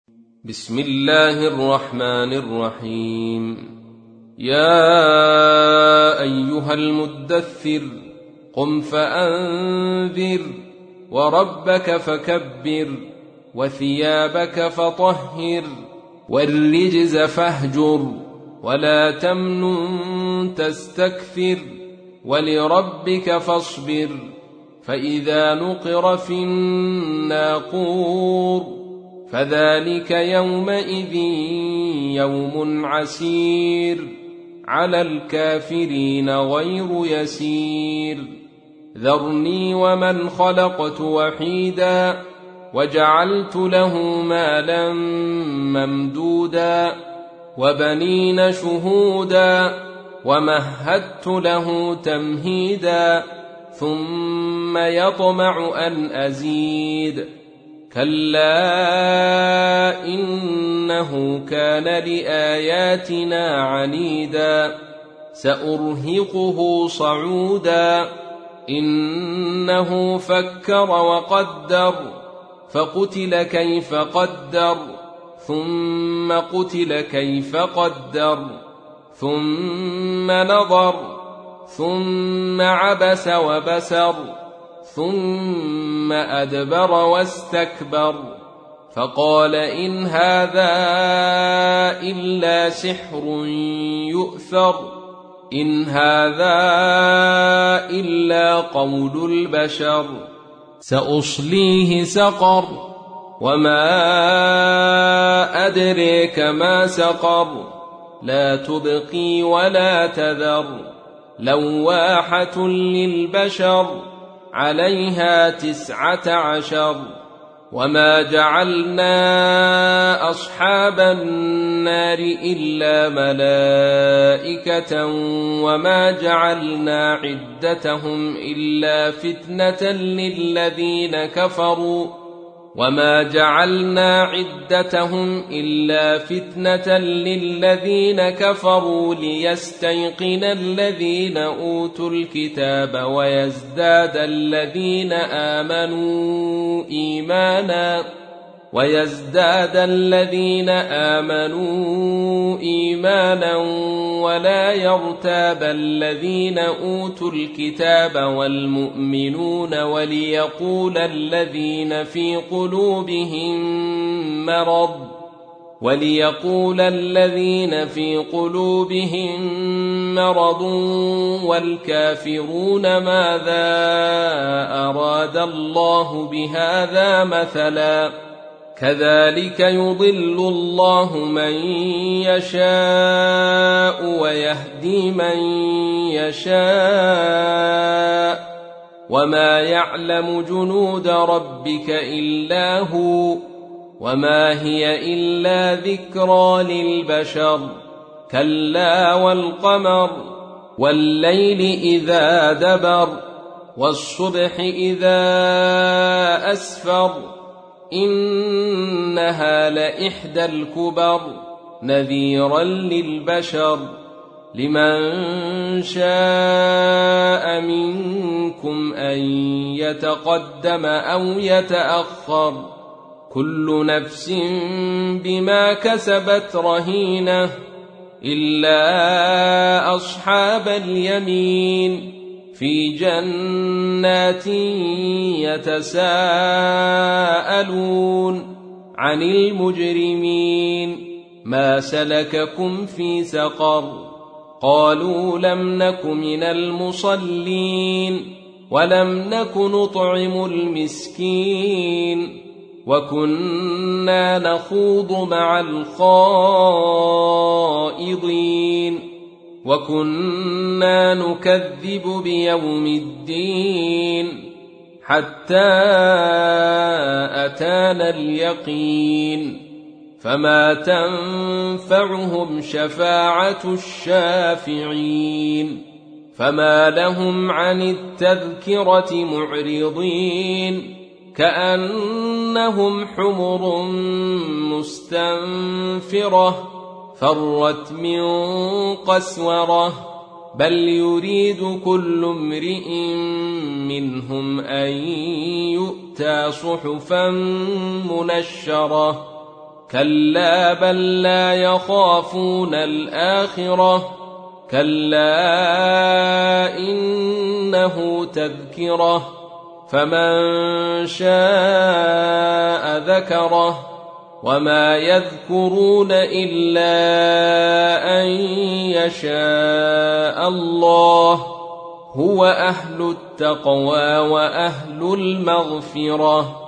بسم الله الرحمن الرحيم. يا أيها المدثر قم فأنذر وربك فكبر وثيابك فطهر والرجز فاهجر ولا تمنن تستكثر ولربك فاصبر فإذا نقر في الناقور فذلك يومئذ يوم عسير على الكافرين غير يسير. ذرني ومن خلقت وحيدا وجعلت له مالا ممدودا وبنين شهودا ومهدت له تمهيدا ثم يطمع أن أزيد كلا إنه كان لآياتنا عنيدا سأرهقه صعودا إنه فكر وقدر فقتل كيف قدر ثم قتل كيف قدر ثم نظر ثم عبس وبسر ثم أدبر واستكبر فقال إن هذا إلا سحر يؤثر إن هذا إلا قول البشر سأصليه سقر وما أدريك ما سقر لا تبقي ولا تذر لواحة للبشر عليها 19 وما جعلنا أصحاب النار إلا ملائكة وما جعلنا عدتهم إلا فتنة للذين كفروا ليستيقن الذين أوتوا الكتاب ويزداد الذين آمنوا إيمانا ولا يرتاب الذين أوتوا الكتاب والمؤمنون وليقول الذين في قلوبهم مرض والكافرون ماذا أراد الله بهذا مثلا كذلك يضل الله من يشاء ويهدي من يشاء وما يعلم جنود ربك إلا هو وما هي إلا ذكرى للبشر كلا والقمر والليل إذا دبر والصبح إذا أسفر إنها لإحدى الكبر نذيرا للبشر لمن شاء منكم أن يتقدم أو يتأخر كل نفس بما كسبت رهينة إلا أصحاب اليمين في جنات يتساءلون عن المجرمين ما سلككم في سقر قالوا لم نك من المصلين ولم نك نطعم المسكين وكنا نخوض مع الخائضين وكنا نكذب بيوم الدين حتى أتانا اليقين فما تنفعهم شفاعة الشافعين فما لهم عن التذكرة معرضين كأنهم حمر مستنفرة فرت من قسورة بل يريد كل امرئ منهم أن يؤتى صحفا منشرة كلا بل لا يخافون الآخرة كلا إنه تذكرة فمن شاء ذكره وما يذكرون إلا أن يشاء الله هو أهل التقوى وأهل المغفرة